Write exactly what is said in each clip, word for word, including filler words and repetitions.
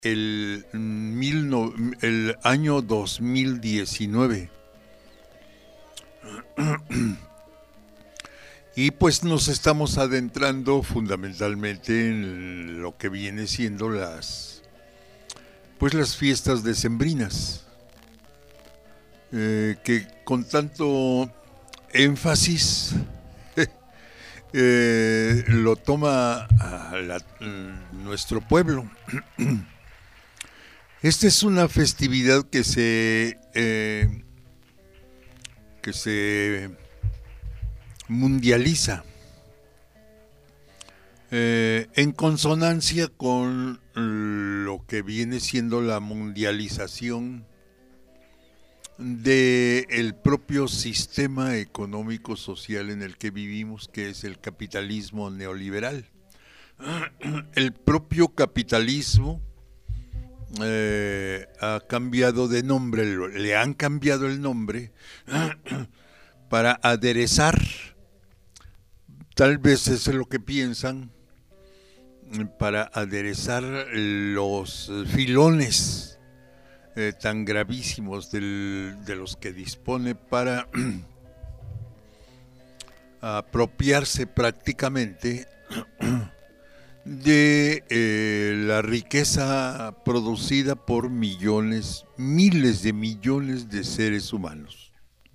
el, mil no- el año dos mil diecinueve. Y pues nos estamos adentrando fundamentalmente en lo que viene siendo las, pues las fiestas decembrinas, eh, que con tanto énfasis eh, lo toma a la- nuestro pueblo. Esta es una festividad que se eh, que se mundializa, eh, en consonancia con lo que viene siendo la mundialización del propio sistema económico social en el que vivimos, que es el capitalismo neoliberal. El propio capitalismo eh, ha cambiado de nombre, le han cambiado el nombre para aderezar, tal vez eso es lo que piensan, para aderezar los filones eh, tan gravísimos del, de los que dispone para apropiarse prácticamente de eh, la riqueza producida por millones, miles de millones de seres humanos.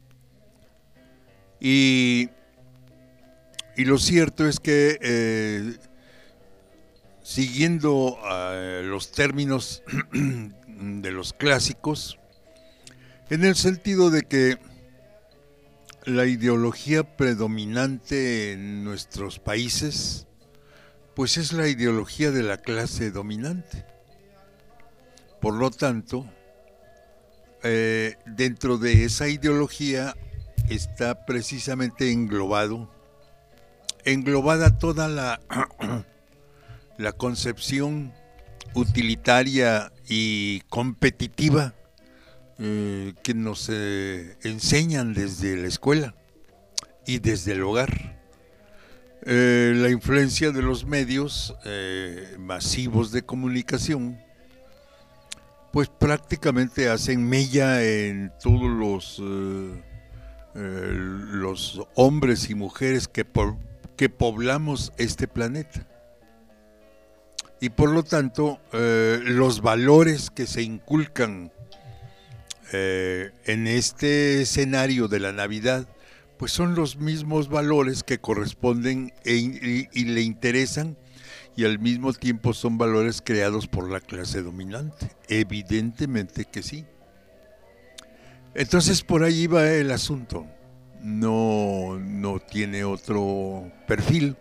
Y, y lo cierto es que eh, siguiendo uh, los términos de los clásicos, en el sentido de que la ideología predominante en nuestros países, pues es la ideología de la clase dominante. Por lo tanto, eh, dentro de esa ideología está precisamente englobado, englobada toda la, la concepción utilitaria y competitiva eh, que nos eh, enseñan desde la escuela y desde el hogar. Eh, la influencia de los medios eh, masivos de comunicación pues prácticamente hacen mella en todos los, eh, eh, los hombres y mujeres que, por, que poblamos este planeta. Y por lo tanto, eh, los valores que se inculcan eh, en este escenario de la Navidad, pues son los mismos valores que corresponden e, y, y le interesan, y al mismo tiempo son valores creados por la clase dominante. Evidentemente que sí. Entonces por ahí va el asunto. No, no tiene otro perfil.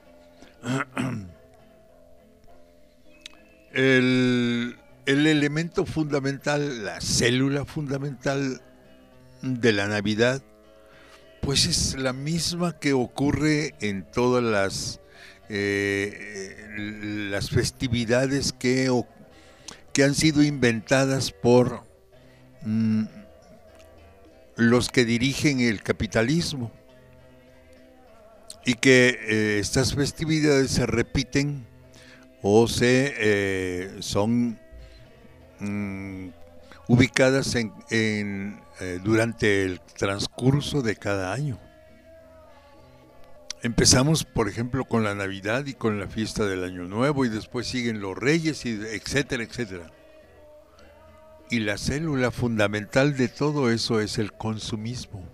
El, el elemento fundamental, la célula fundamental de la Navidad, pues es la misma que ocurre en todas las, eh, las festividades que, que han sido inventadas por mm, los que dirigen el capitalismo, y que eh, estas festividades se repiten o se eh, son mm, ubicadas en, en, eh, durante el transcurso de cada año. Empezamos, por ejemplo, con la Navidad y con la fiesta del Año Nuevo, y después siguen los Reyes, y etcétera, etcétera. Y la célula fundamental de todo eso es el consumismo.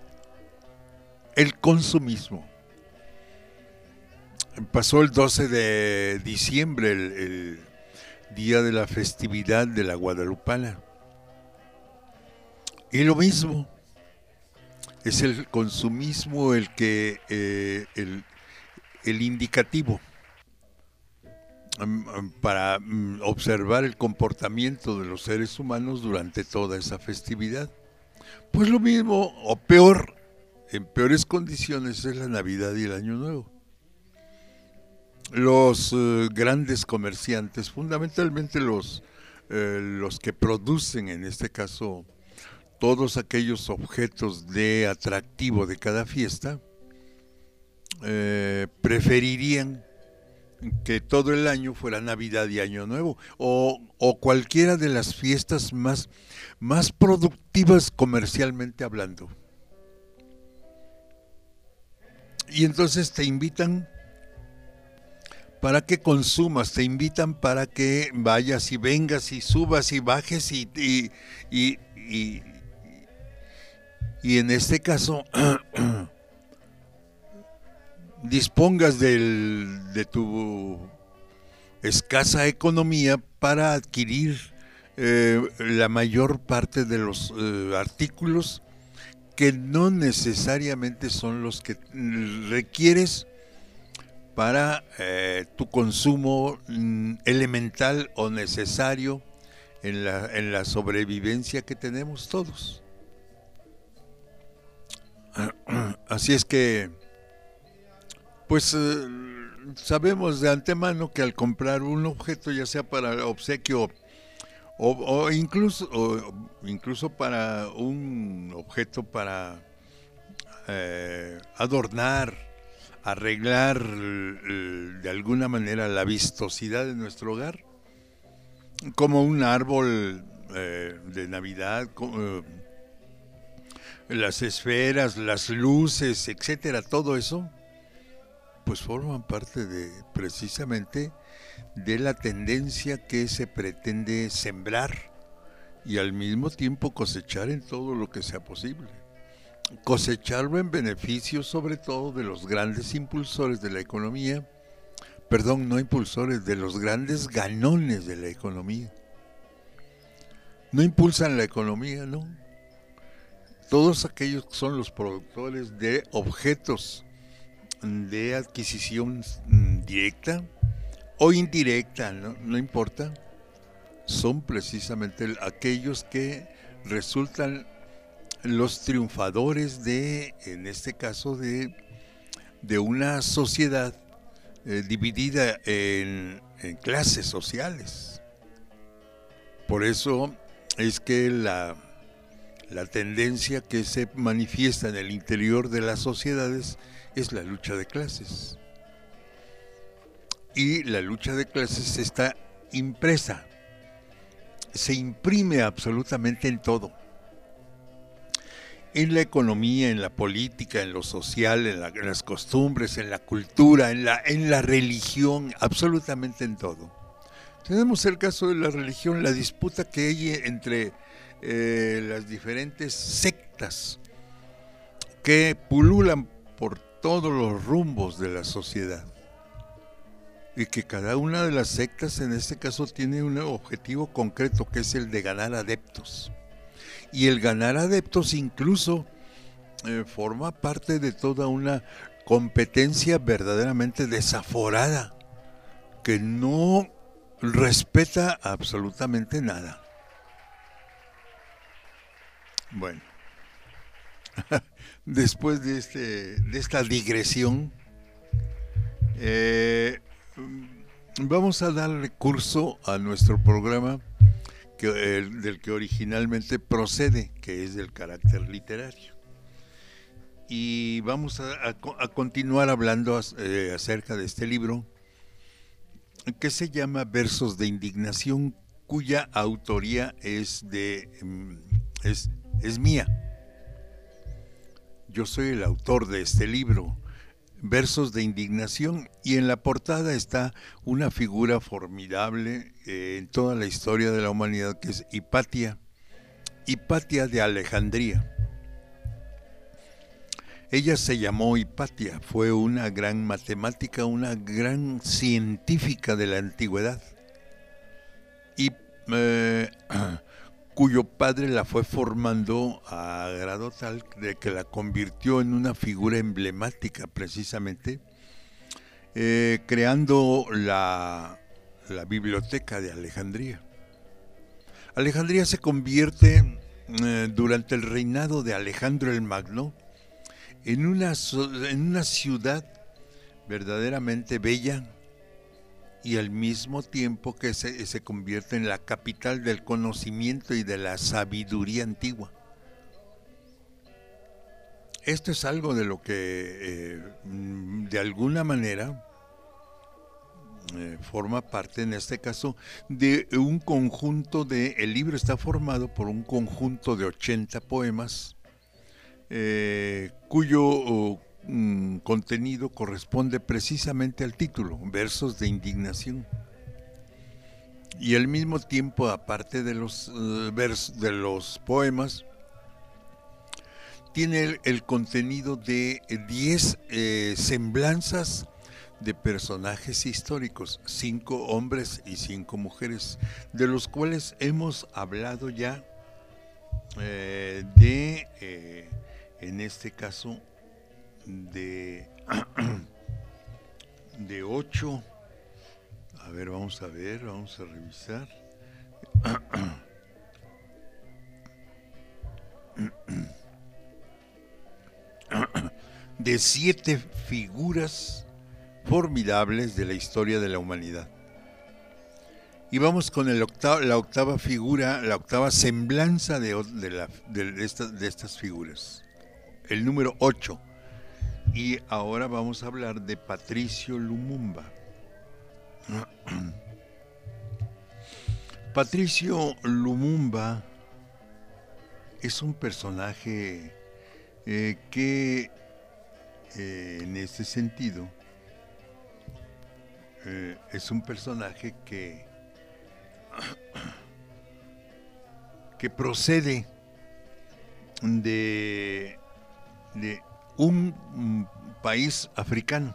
El consumismo. Pasó el doce de diciembre, el, el día de la festividad de la Guadalupana. Y lo mismo, es el consumismo el que eh, el, el indicativo um, para um, observar el comportamiento de los seres humanos durante toda esa festividad. Pues lo mismo, o peor, en peores condiciones, es la Navidad y el Año Nuevo. Los uh, grandes comerciantes, fundamentalmente los, eh, los que producen, en este caso, todos aquellos objetos de atractivo de cada fiesta, eh, preferirían que todo el año fuera Navidad y Año Nuevo, o, o cualquiera de las fiestas más, más productivas comercialmente hablando. Y entonces te invitan para que consumas, te invitan para que vayas y vengas y subas y bajes y, y, y, y, y en este caso dispongas del, de tu escasa economía para adquirir eh, la mayor parte de los eh, artículos que no necesariamente son los que requieres para eh, tu consumo mm, elemental o necesario en la, en la sobrevivencia que tenemos todos. Así es que, pues eh, sabemos de antemano que al comprar un objeto, ya sea para obsequio o, o incluso o incluso para un objeto para eh, adornar, arreglar eh, de alguna manera la vistosidad de nuestro hogar, como un árbol eh, de Navidad, como, eh, las esferas, las luces, etcétera, todo eso, pues forman parte de precisamente de la tendencia que se pretende sembrar y al mismo tiempo cosechar en todo lo que sea posible. Cosecharlo en beneficio sobre todo de los grandes impulsores de la economía, perdón, no impulsores, de los grandes ganones de la economía. No impulsan la economía, no. Todos aquellos que son los productores de objetos de adquisición directa o indirecta, no, no importa, son precisamente aquellos que resultan los triunfadores de, en este caso, de, de una sociedad eh, dividida en, en clases sociales. Por eso es que la, la tendencia que se manifiesta en el interior de las sociedades es la lucha de clases. Y la lucha de clases está impresa, se imprime absolutamente en todo. En la economía, en la política, en lo social, en, la, en las costumbres, en la cultura, en la, en la religión, absolutamente en todo. Tenemos el caso de la religión, la disputa que hay entre eh, las diferentes sectas que pululan por todos los rumbos de la sociedad. Y que cada una de las sectas en este caso tiene un objetivo concreto, que es el de ganar adeptos. Y el ganar adeptos incluso eh, forma parte de toda una competencia verdaderamente desaforada, que no respeta absolutamente nada. Bueno, después de, este, de esta digresión, eh, vamos a darle curso a nuestro programa que, el, del que originalmente procede, que es del carácter literario. Y vamos a, a, a continuar hablando eh, acerca de este libro que se llama Versos de Indignación, cuya autoría es, de, es, es mía. Yo soy el autor de este libro, Versos de Indignación, y en la portada está una figura formidable eh, en toda la historia de la humanidad, que es Hipatia, Hipatia de Alejandría. Ella se llamó Hipatia, fue una gran matemática, una gran científica de la antigüedad, y eh, cuyo padre la fue formando a grado tal de que la convirtió en una figura emblemática precisamente, eh, creando la, la biblioteca de Alejandría. Alejandría se convierte eh, durante el reinado de Alejandro el Magno en una, en una ciudad verdaderamente bella, y al mismo tiempo que se, se convierte en la capital del conocimiento y de la sabiduría antigua. Esto es algo de lo que eh, de alguna manera eh, forma parte en este caso de un conjunto de, el libro está formado por un conjunto de ochenta poemas eh, cuyo oh, mm, contenido corresponde precisamente al título, Versos de Indignación. Y al mismo tiempo, aparte de los, uh, vers de los poemas, tiene el, el contenido de diez eh, semblanzas de personajes históricos, cinco hombres y cinco mujeres, de los cuales hemos hablado ya eh, de, eh, en este caso, de, de ocho. A ver, vamos a ver, vamos a revisar. De siete figuras formidables de la historia de la humanidad. Y vamos con el octavo, la octava figura, la octava semblanza de, de, la, de, esta, de estas figuras. El número ocho. Y ahora vamos a hablar de Patricio Lumumba. Patricio Lumumba es un personaje eh, que eh, en este sentido eh, es un personaje que que procede de, de un país africano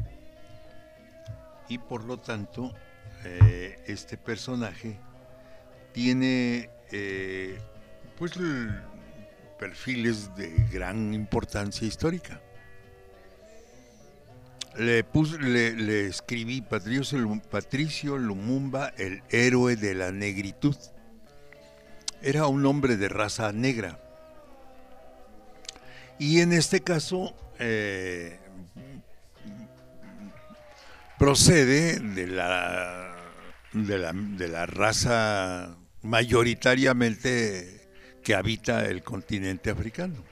y por lo tanto eh, este personaje tiene eh, pues perfiles de gran importancia histórica. Le, puse, le, le escribí Patricio, Patricio Lumumba, el héroe de la negritud. Era un hombre de raza negra. Y en este caso eh, procede de la, de, la, de la raza mayoritariamente que habita el continente africano.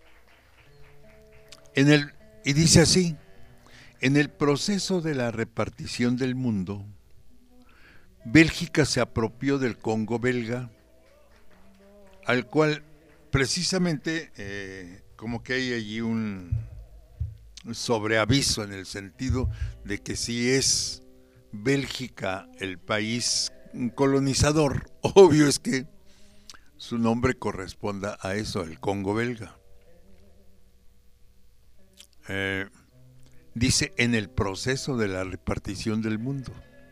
En el, y dice así: en el proceso de la repartición del mundo, Bélgica se apropió del Congo belga, al cual precisamente eh, como que hay allí un sobreaviso en el sentido de que si es Bélgica el país colonizador, obvio es que su nombre corresponda a eso, el Congo belga. Eh, dice en el proceso de la repartición del mundo.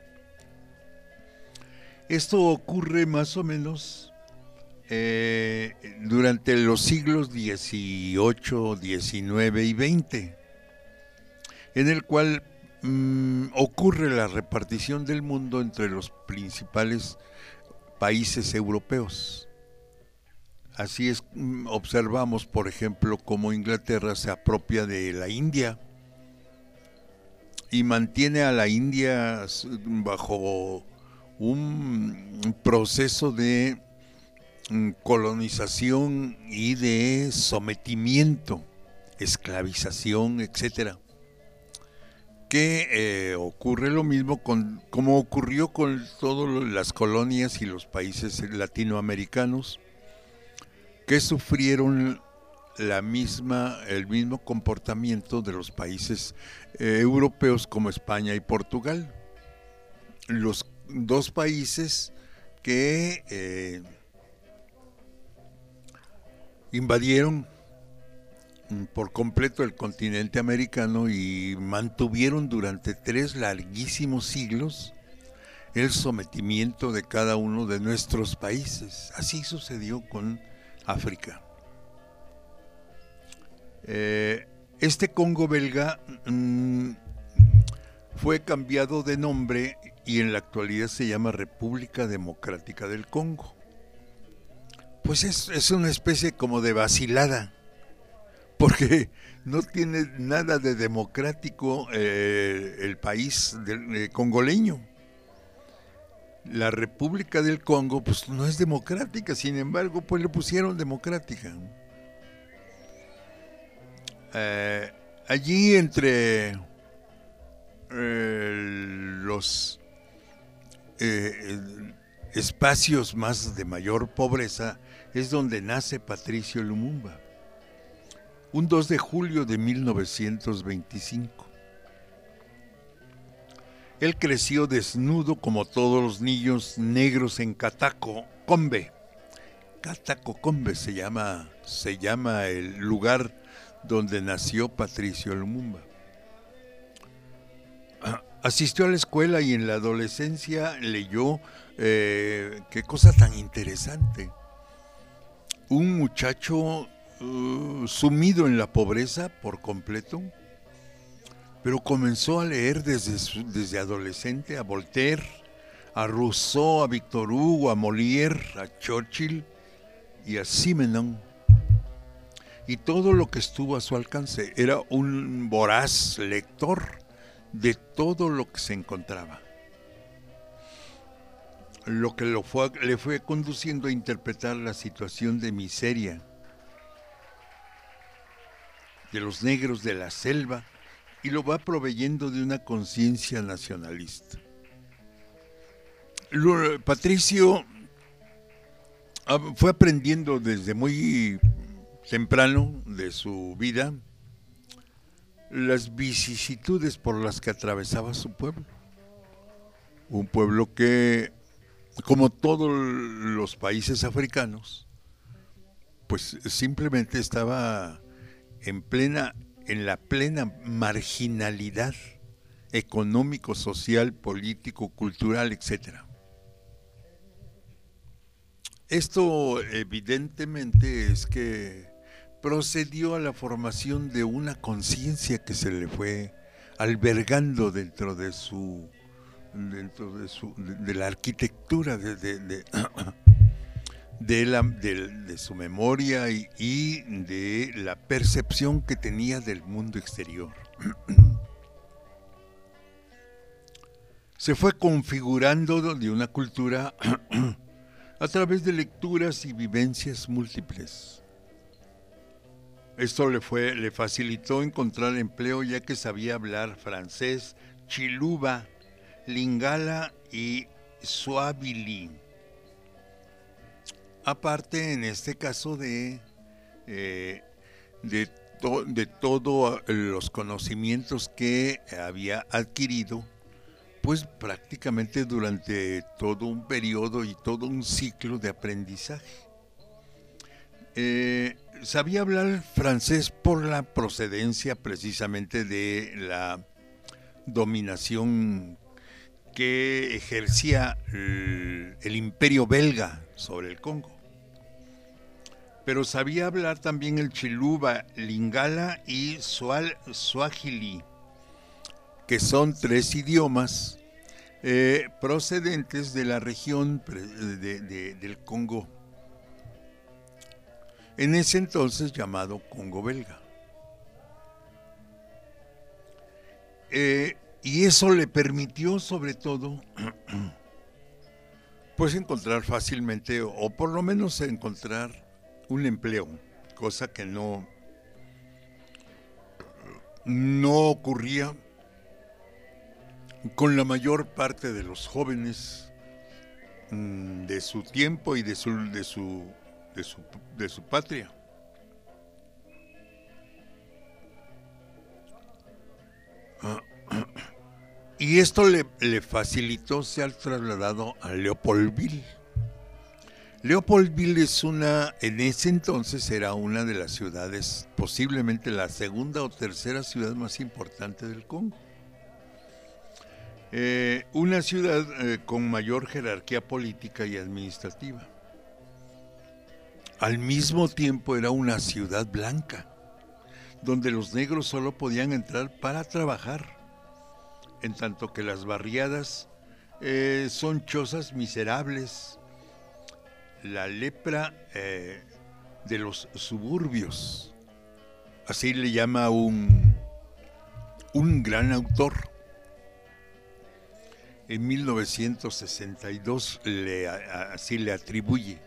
Esto ocurre más o menos eh, durante los siglos dieciocho, diecinueve y veinte, en el cual mmm, ocurre la repartición del mundo entre los principales países europeos. Así es, observamos, por ejemplo, cómo Inglaterra se apropia de la India y mantiene a la India bajo un proceso de colonización y de sometimiento, esclavización, etcétera. Que eh, ocurre lo mismo con, como ocurrió con todas las colonias y los países latinoamericanos, que sufrieron la misma, el mismo comportamiento de los países eh, europeos como España y Portugal. Los dos países que eh, invadieron por completo el continente americano y mantuvieron durante tres larguísimos siglos el sometimiento de cada uno de nuestros países. Así sucedió con África. Eh, este Congo belga mmm, fue cambiado de nombre y en la actualidad se llama República Democrática del Congo. Pues es, es una especie como de vacilada, porque no tiene nada de democrático eh, el país de, eh, congoleño. La República del Congo pues no es democrática, sin embargo pues le pusieron democrática. Eh, allí entre eh, los eh, espacios más de mayor pobreza es donde nace Patricio Lumumba, un dos de julio de mil novecientos veinticinco. Él creció desnudo como todos los niños negros en Cataco-Combe. Cataco-Combe se llama, se llama el lugar donde nació Patricio Lumumba. Asistió a la escuela y en la adolescencia leyó, eh, qué cosa tan interesante, un muchacho uh, sumido en la pobreza por completo, pero comenzó a leer desde, su, desde adolescente a Voltaire, a Rousseau, a Victor Hugo, a Molière, a Churchill y a Simenon. Y todo lo que estuvo a su alcance. Era un voraz lector de todo lo que se encontraba. Lo que lo fue, le fue conduciendo a interpretar la situación de miseria de los negros de la selva y lo va proveyendo de una conciencia nacionalista. Lo, Patricio fue aprendiendo desde muy temprano de su vida las vicisitudes por las que atravesaba su pueblo. Un pueblo que, como todos los países africanos, pues simplemente estaba en plena, en la plena marginalidad económico, social, político, cultural, etcétera. Esto evidentemente es que procedió a la formación de una conciencia que se le fue albergando dentro de su dentro de su de, de la arquitectura de de, de, de, la, de, de su memoria y, y de la percepción que tenía del mundo exterior. Se fue configurando de una cultura a través de lecturas y vivencias múltiples. Esto le, fue, le facilitó encontrar empleo ya que sabía hablar francés, chiluba, lingala y swahili. Aparte, en este caso, de, eh, de, to, de todos los conocimientos que había adquirido, pues prácticamente durante todo un periodo y todo un ciclo de aprendizaje. Eh, sabía hablar francés por la procedencia precisamente de la dominación que ejercía el, el imperio belga sobre el Congo. Pero sabía hablar también el chiluba, lingala y swahili, que son tres idiomas eh, procedentes de la región de, de, del Congo, en ese entonces llamado Congo belga. Eh, y eso le permitió sobre todo pues encontrar fácilmente, o por lo menos encontrar un empleo, cosa que no, no ocurría con la mayor parte de los jóvenes de su tiempo y de su, de su, de su, de su patria. Y esto le, le facilitó ser trasladado a Leopoldville. Leopoldville es una, en ese entonces era una de las ciudades, posiblemente la segunda o tercera ciudad más importante del Congo. Eh, una ciudad eh, con mayor jerarquía política y administrativa. Al mismo tiempo era una ciudad blanca, donde los negros solo podían entrar para trabajar, en tanto que las barriadas eh, son chozas miserables. La lepra eh, de los suburbios, así le llama un, un gran autor. En mil novecientos sesenta y dos le, así le atribuye.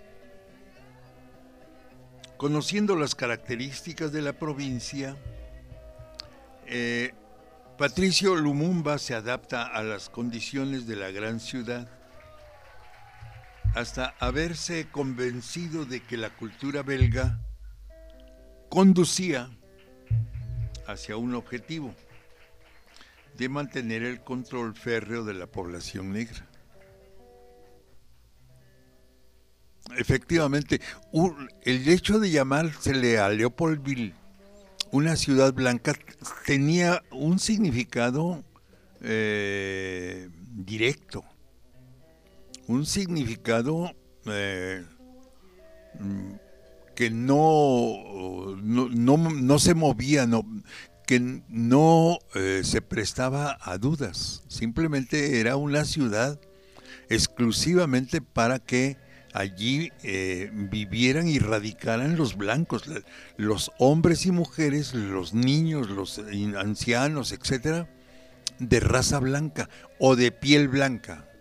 Conociendo las características de la provincia, eh, Patricio Lumumba se adapta a las condiciones de la gran ciudad hasta haberse convencido de que la cultura belga conducía hacia un objetivo de mantener el control férreo de la población negra. Efectivamente, un, el hecho de llamársele a Leopoldville una ciudad blanca tenía un significado eh, directo, un significado eh, que no, no, no, no se movía, no, que no eh, se prestaba a dudas, simplemente era una ciudad exclusivamente para que allí eh, vivieran y radicaran los blancos, los hombres y mujeres, los niños, los ancianos, etcétera, de raza blanca o de piel blanca.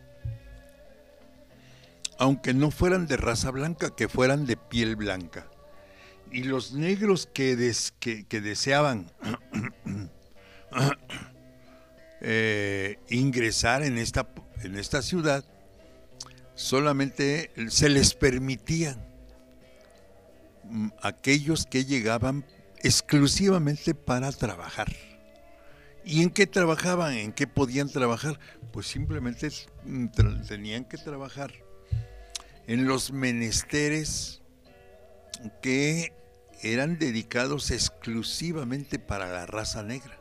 Aunque no fueran de raza blanca, que fueran de piel blanca. Y los negros que, des, que, que deseaban eh, ingresar en esta, en esta ciudad, solamente se les permitía aquellos que llegaban exclusivamente para trabajar. ¿Y en qué trabajaban? ¿En qué podían trabajar? Pues simplemente tra- tenían que trabajar en los menesteres que eran dedicados exclusivamente para la raza negra,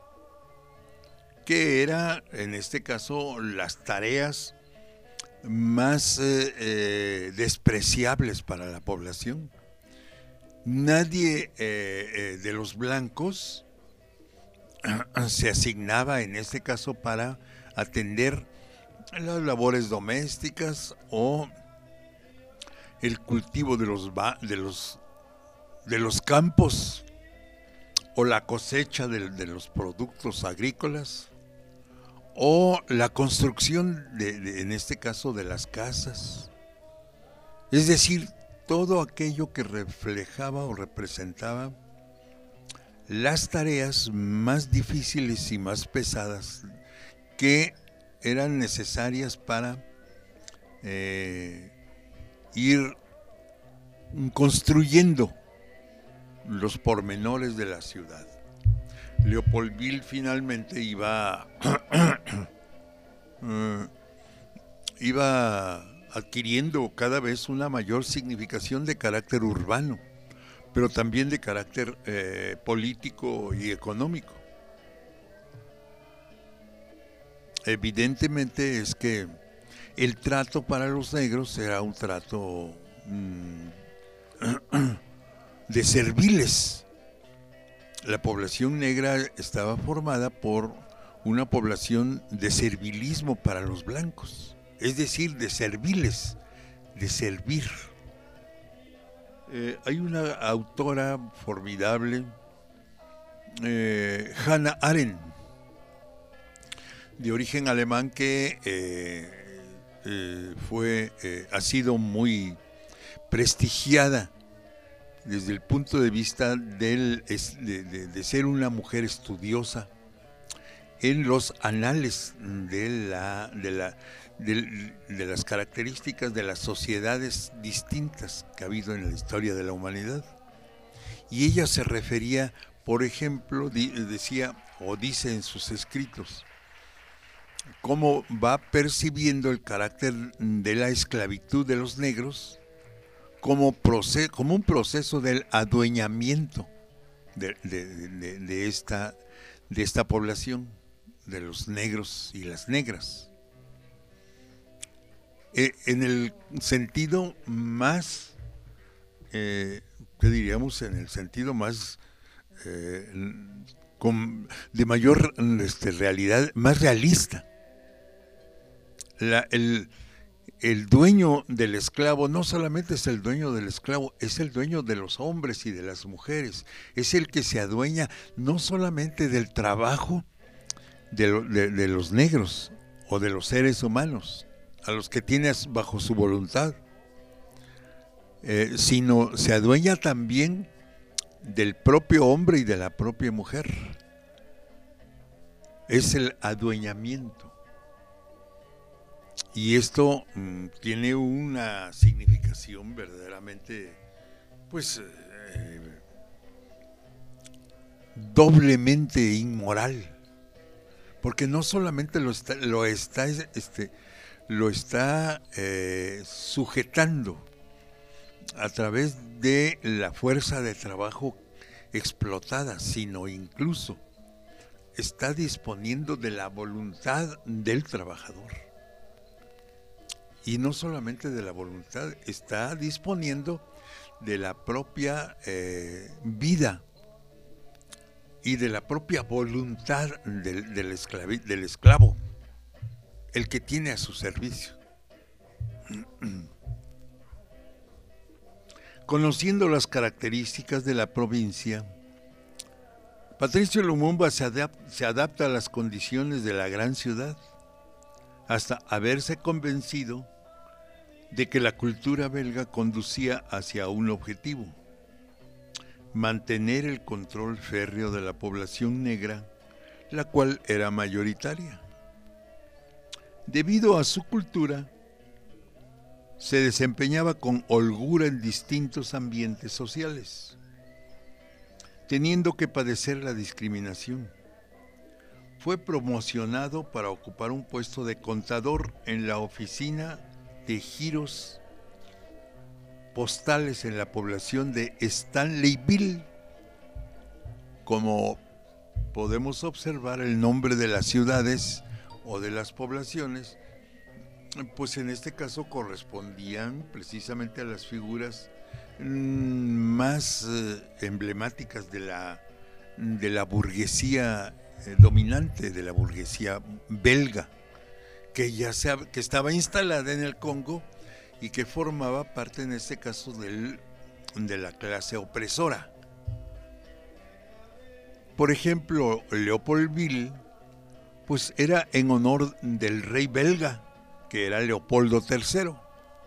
que era, en este caso, las tareas más eh, eh, despreciables para la población. Nadie eh, eh, de los blancos se asignaba en este caso para atender las labores domésticas o el cultivo de los de los de los campos o la cosecha de, de los productos agrícolas o la construcción de, de, en este caso, de las casas. Es decir, todo aquello que reflejaba o representaba las tareas más difíciles y más pesadas que eran necesarias para eh, ir construyendo los pormenores de la ciudad. Leopoldville finalmente iba uh, iba adquiriendo cada vez una mayor significación de carácter urbano, pero también de carácter eh, político y económico. Evidentemente es que el trato para los negros era un trato mmm, de serviles. La población negra estaba formada por una población de servilismo para los blancos, es decir, de serviles, de servir. Eh, hay una autora formidable, eh, Hannah Arendt, de origen alemán, que eh, eh, fue, eh, ha sido muy prestigiada desde el punto de vista del, de, de, de ser una mujer estudiosa en los anales de, la, de, la, de, de las características de las sociedades distintas que ha habido en la historia de la humanidad. Y ella se refería, por ejemplo, decía o dice en sus escritos, cómo va percibiendo el carácter de la esclavitud de los negros como, proceso, como un proceso del adueñamiento de, de, de, de, esta, de esta población, de los negros y las negras. Eh, en el sentido más, eh, ¿qué diríamos? En el sentido más, eh, con, de mayor este, realidad, más realista. La, el, el dueño del esclavo no solamente es el dueño del esclavo, es el dueño de los hombres y de las mujeres. Es el que se adueña no solamente del trabajo de, lo, de, de los negros o de los seres humanos, a los que tiene bajo su voluntad, eh, sino se adueña también del propio hombre y de la propia mujer. es el adueñamiento. Y esto mmm, tiene una significación verdaderamente, pues, eh, doblemente inmoral, porque no solamente lo está, lo está, este, lo está eh, sujetando a través de la fuerza de trabajo explotada, sino incluso está disponiendo de la voluntad del trabajador. Y no solamente de la voluntad, está disponiendo de la propia eh, vida y de la propia voluntad del, del, esclavi, del esclavo, el que tiene a su servicio. Conociendo las características de la provincia, Patricio Lumumba se adapta, se adapta a las condiciones de la gran ciudad, hasta haberse convencido de que la cultura belga conducía hacia un objetivo: mantener el control férreo de la población negra, la cual era mayoritaria. Debido a su cultura, se desempeñaba con holgura en distintos ambientes sociales, teniendo que padecer la discriminación. Fue promocionado para ocupar un puesto de contador en la oficina de giros postales en la población de Stanleyville. Como podemos observar, el nombre de las ciudades o de las poblaciones, pues en este caso correspondían precisamente a las figuras más eh, emblemáticas de la, de la burguesía eh, dominante, de la burguesía belga, que ya se, que estaba instalada en el Congo y que formaba parte en este caso del, de la clase opresora. Por ejemplo, Leopoldville, pues era en honor del rey belga, que era Leopoldo tercero.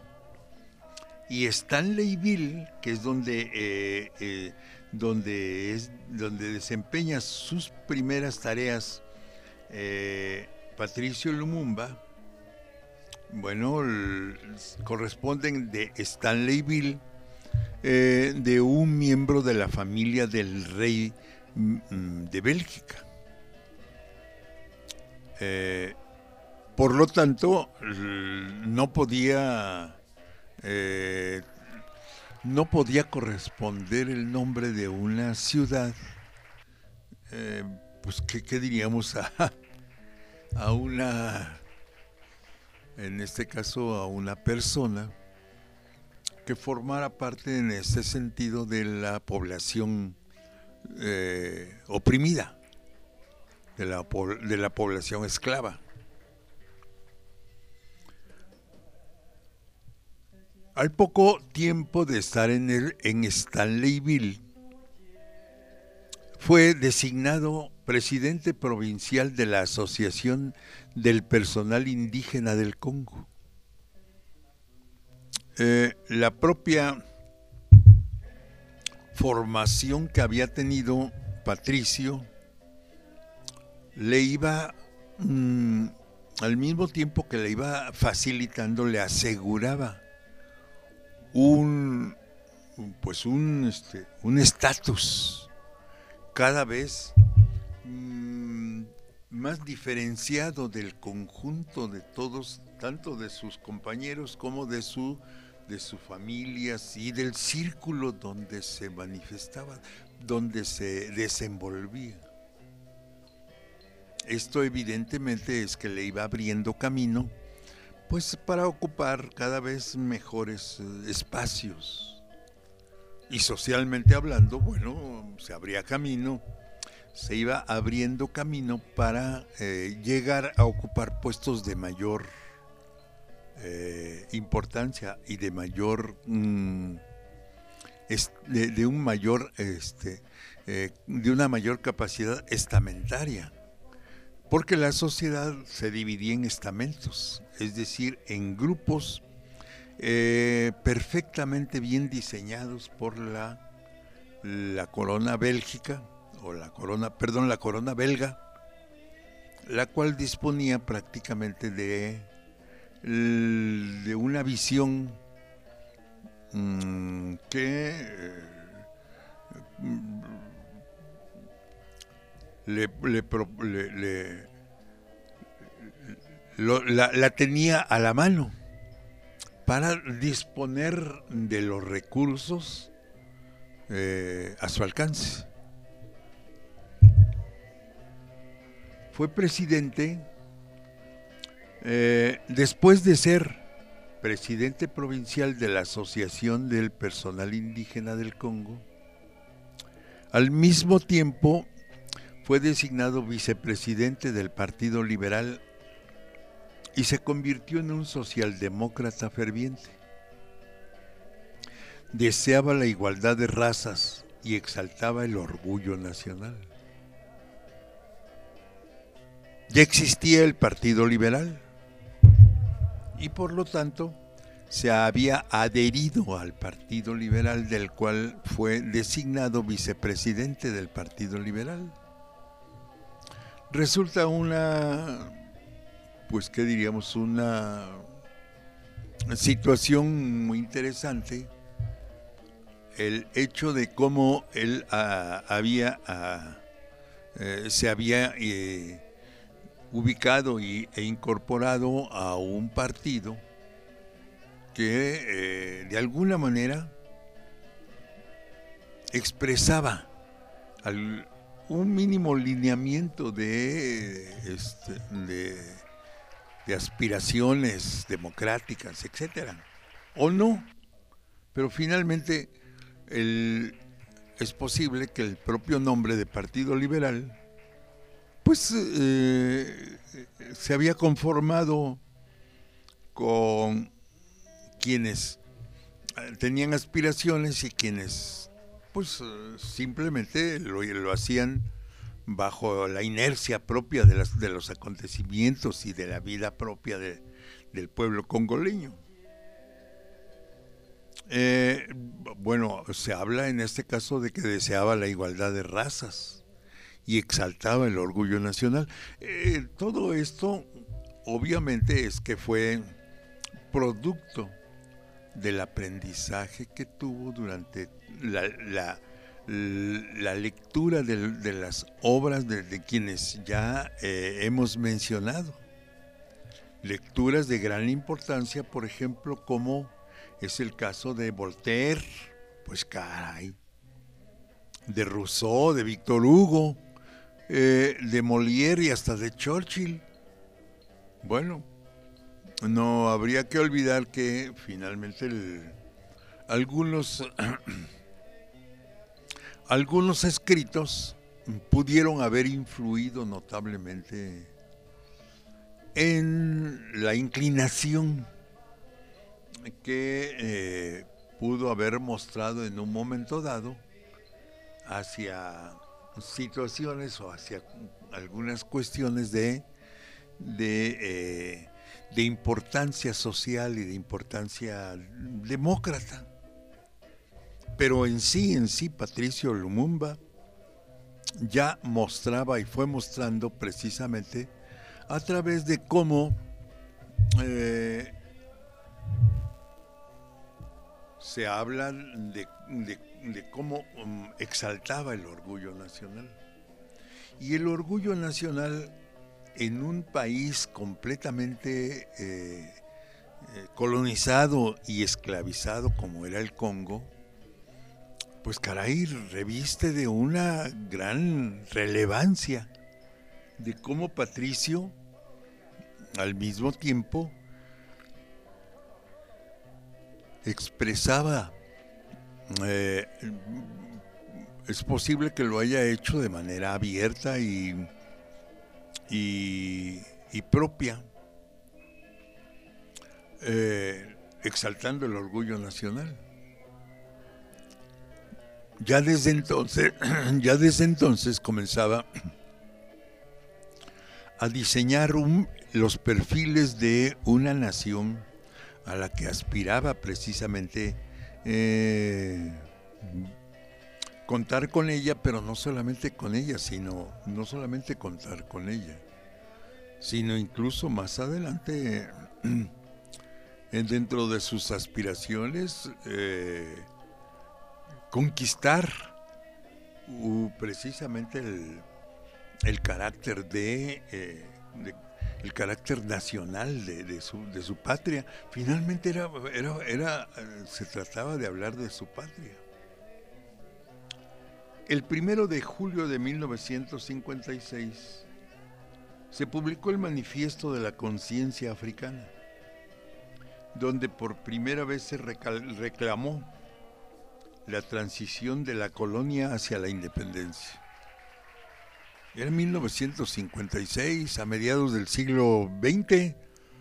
Y Stanleyville, que es donde, eh, eh, donde, es, donde desempeña sus primeras tareas eh, Patricio Lumumba, bueno, el, corresponden de Stanleyville, eh, de un miembro de la familia del rey mm, de Bélgica. Eh, por lo tanto, no podía eh, no podía corresponder el nombre de una ciudad, eh, pues ¿qué, qué diríamos? A, a una, en este caso a una persona que formara parte en ese sentido de la población eh, oprimida, de la, de la población esclava. Al poco tiempo de estar en, el, en Stanleyville, fue designado presidente provincial de la Asociación del Personal Indígena del Congo. Eh, la propia formación que había tenido Patricio le iba, mmm, al mismo tiempo que le iba facilitando, le aseguraba un pues un este un estatus cada vez mmm, más diferenciado del conjunto de todos, tanto de sus compañeros como de su de su familia y del círculo donde se manifestaba, donde se desenvolvía. Esto evidentemente es que le iba abriendo camino, pues para ocupar cada vez mejores eh, espacios. Y socialmente hablando, bueno, se abría camino, se iba abriendo camino para eh, llegar a ocupar puestos de mayor eh, importancia y de mayor, mmm, es, de, de un mayor, este, eh, de una mayor capacidad estamentaria. Porque la sociedad se dividía en estamentos, es decir, en grupos eh, perfectamente bien diseñados por la, la corona bélgica, o la corona, perdón, la corona belga, la cual disponía prácticamente de, de una visión mmm, que eh, le, le, le, le lo, la, la tenía a la mano para disponer de los recursos eh, a su alcance. Fue presidente, eh, después de ser presidente provincial de la Asociación del Personal Indígena del Congo, al mismo tiempo fue designado vicepresidente del Partido Liberal y se convirtió en un socialdemócrata ferviente. Deseaba la igualdad de razas y exaltaba el orgullo nacional. Ya existía el Partido Liberal y por lo tanto se había adherido al Partido Liberal, del cual fue designado vicepresidente del Partido Liberal. Resulta una, pues qué diríamos, una situación muy interesante el hecho de cómo él a, había a, eh, se había eh, ubicado y, e incorporado a un partido que eh, de alguna manera expresaba al, un mínimo lineamiento de, este, de, de aspiraciones democráticas, etcétera, o no, pero finalmente el, es posible que el propio nombre de Partido Liberal pues eh, se había conformado con quienes tenían aspiraciones y quienes pues simplemente lo, lo hacían bajo la inercia propia de, las, de los acontecimientos y de la vida propia de, del pueblo congoleño. Eh, bueno, se habla en este caso de que deseaba la igualdad de razas y exaltaba el orgullo nacional. Eh, todo esto obviamente es que fue producto del aprendizaje que tuvo durante la, la, la lectura de, de las obras de, de quienes ya eh, hemos mencionado. Lecturas de gran importancia, por ejemplo, como es el caso de Voltaire, pues caray, de Rousseau, de Víctor Hugo, Eh, de Molière y hasta de Churchill. Bueno, no habría que olvidar que finalmente el, algunos algunos escritos pudieron haber influido notablemente en la inclinación que eh, pudo haber mostrado en un momento dado hacia situaciones o hacia algunas cuestiones de, de, eh, de importancia social y de importancia demócrata. Pero en sí, en sí, Patricio Lumumba ya mostraba y fue mostrando precisamente a través de cómo eh, se habla de, de, de cómo um, exaltaba el orgullo nacional. Y el orgullo nacional en un país completamente eh, eh, colonizado y esclavizado como era el Congo, pues caray, reviste de una gran relevancia de cómo Patricio al mismo tiempo expresaba, eh, es posible que lo haya hecho de manera abierta y, y, y propia, eh, exaltando el orgullo nacional. Ya desde entonces, ya desde entonces comenzaba a diseñar un, los perfiles de una nación a la que aspiraba precisamente eh, contar con ella, pero no solamente con ella, sino no solamente contar con ella, sino incluso más adelante, dentro de sus aspiraciones, eh, conquistar uh, precisamente el, el carácter de, eh, de el carácter nacional de, de, su, de su patria. Finalmente era, era, era, se trataba de hablar de su patria. El primero de julio de mil novecientos cincuenta y seis se publicó el Manifiesto de la Conciencia Africana, donde por primera vez se reclamó la transición de la colonia hacia la independencia. Era mil novecientos cincuenta y seis, a mediados del siglo veinte.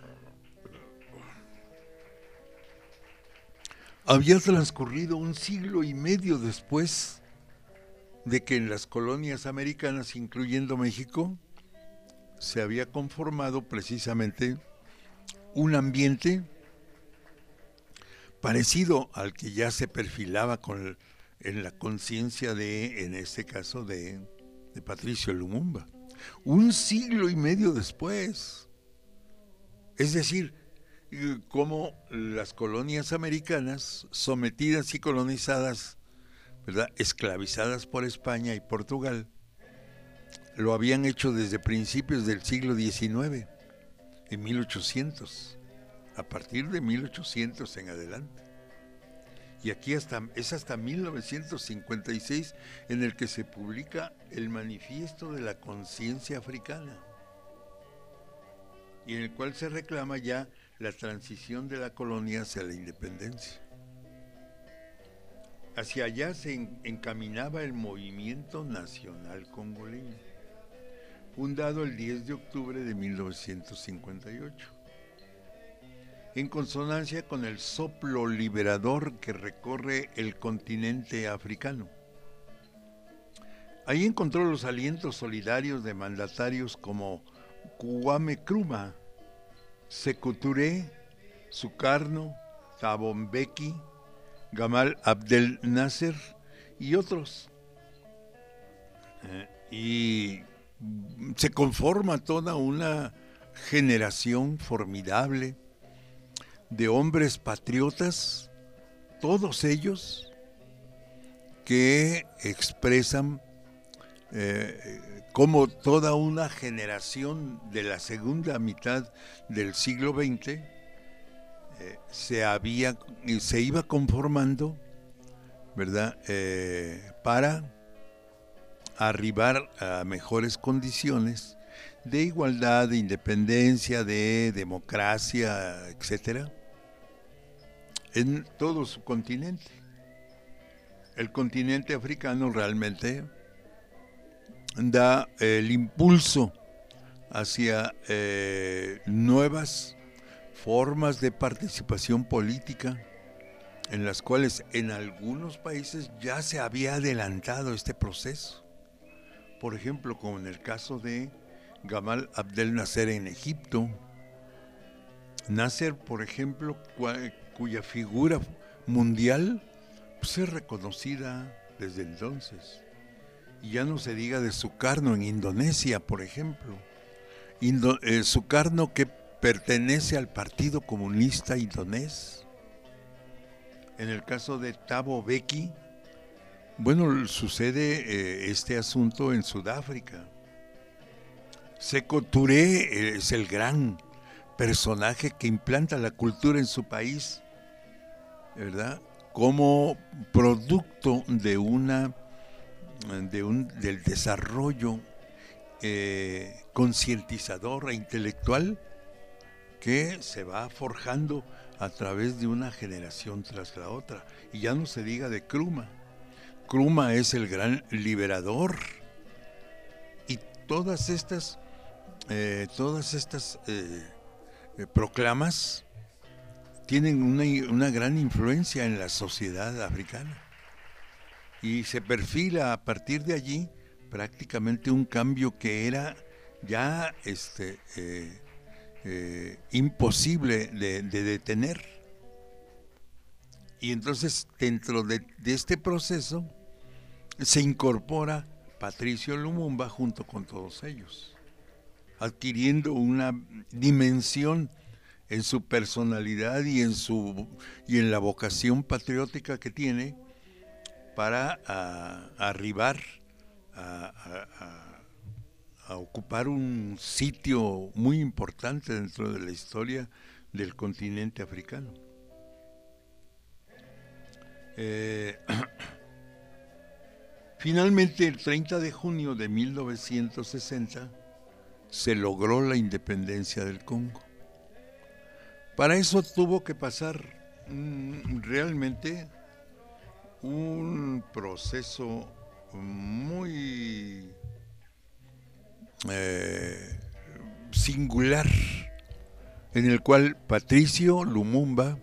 Había transcurrido un siglo y medio después de que en las colonias americanas, incluyendo México, se había conformado precisamente un ambiente parecido al que ya se perfilaba con el, en la conciencia de, en este caso, de, de Patricio Lumumba. Un siglo y medio después. Es decir, cómo las colonias americanas, sometidas y colonizadas, ¿verdad?, esclavizadas por España y Portugal, lo habían hecho desde principios del siglo diecinueve, en mil ochocientos, a partir de mil ochocientos en adelante. Y aquí hasta, es hasta mil novecientos cincuenta y seis en el que se publica el Manifiesto de la Conciencia Africana, y en el cual se reclama ya la transición de la colonia hacia la independencia. Hacia allá se encaminaba el Movimiento Nacional Congoleño, fundado el diez de octubre de mil novecientos cincuenta y ocho, en consonancia con el soplo liberador que recorre el continente africano. Ahí encontró los alientos solidarios de mandatarios como Kwame Nkrumah, Sékou Touré, Sukarno, Thabo Mbeki, Gamal Abdel Nasser y otros. Eh, y se conforma toda una generación formidable de hombres patriotas, todos ellos que expresan eh, como toda una generación de la segunda mitad del siglo veinte eh, se había, se iba conformando, ¿verdad?, eh, para arribar a mejores condiciones de igualdad, de independencia, de democracia, etcétera, en todo su continente. El continente africano realmente da el impulso hacia eh, nuevas formas de participación política, en las cuales en algunos países ya se había adelantado este proceso. Por ejemplo, como en el caso de Gamal Abdel Nasser en Egipto. Nasser, por ejemplo, cuya figura mundial pues, es reconocida desde entonces. Y ya no se diga de Sukarno en Indonesia, por ejemplo. Indo, eh, Sukarno, que pertenece al Partido Comunista Indonés. En el caso de Thabo Mbeki, bueno, sucede eh, este asunto en Sudáfrica. Sékou Touré es el gran personaje que implanta la cultura en su país, ¿verdad?, como producto de una de un del desarrollo eh, concientizador e intelectual que se va forjando a través de una generación tras la otra. Y ya no se diga de Nkrumah. Nkrumah es el gran liberador, y todas estas eh, todas estas eh, eh, proclamas tienen una, una gran influencia en la sociedad africana, y se perfila a partir de allí prácticamente un cambio que era ya este eh, eh, imposible de, de detener. Y entonces dentro de, de este proceso se incorpora Patricio Lumumba junto con todos ellos. adquiriendo una dimensión en su personalidad y en su y en la vocación patriótica que tiene para a, arribar a, a, a, a ocupar un sitio muy importante dentro de la historia del continente africano. Eh, finalmente, el treinta de junio de mil novecientos sesenta se logró la independencia del Congo. Para eso tuvo que pasar mm, realmente un proceso muy eh, singular, en el cual Patricio Lumumba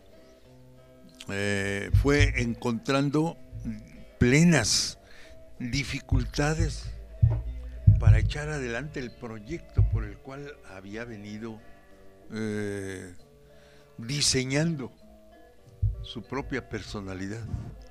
eh, fue encontrando plenas dificultades para echar adelante el proyecto por el cual había venido eh, diseñando su propia personalidad.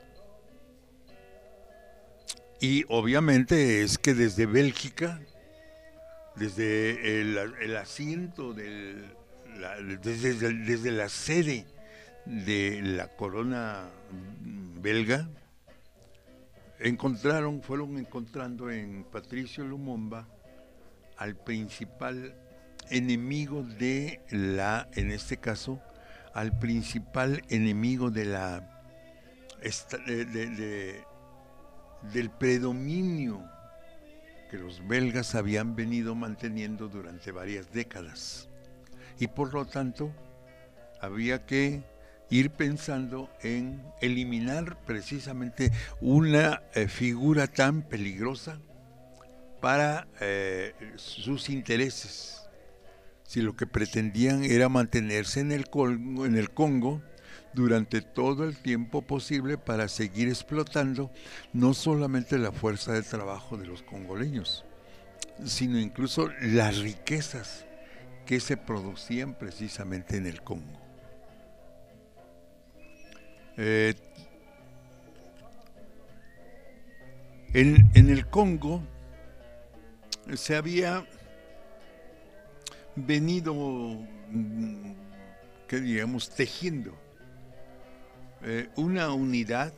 Y obviamente es que desde Bélgica, desde el, el asiento, del, la, desde, desde la sede de la corona belga, encontraron, fueron encontrando en Patricio Lumumba al principal enemigo de la, en este caso, al principal enemigo de la, de, de, de, del predominio que los belgas habían venido manteniendo durante varias décadas. Y por lo tanto, había que ir pensando en eliminar precisamente una eh, figura tan peligrosa para eh, sus intereses. Si lo que pretendían era mantenerse en el Congo, en el Congo durante todo el tiempo posible para seguir explotando no solamente la fuerza de trabajo de los congoleños, sino incluso las riquezas que se producían precisamente en el Congo. Eh, en, en el Congo se había venido, ¿qué diríamos?, tejiendo eh, una unidad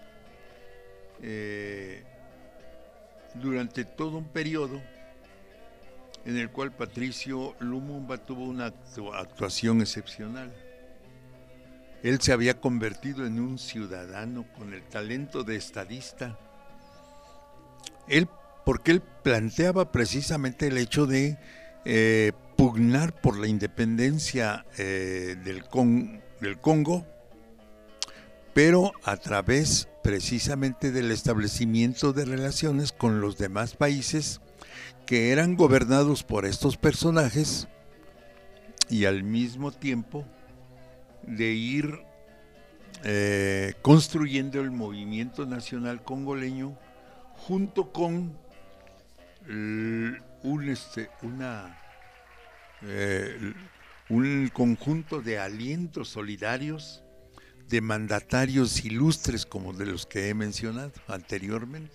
eh, durante todo un periodo en el cual Patricio Lumumba tuvo una actu- actuación excepcional. Él se había convertido en un ciudadano con el talento de estadista. Él, porque él planteaba precisamente el hecho de eh, pugnar por la independencia eh, del, Con, del Congo, pero a través precisamente del establecimiento de relaciones con los demás países que eran gobernados por estos personajes y al mismo tiempo de ir eh, construyendo el movimiento nacional congoleño junto con el, un, este, una, eh, un conjunto de alientos solidarios de mandatarios ilustres como de los que he mencionado anteriormente.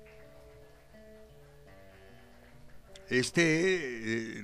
Este... Eh,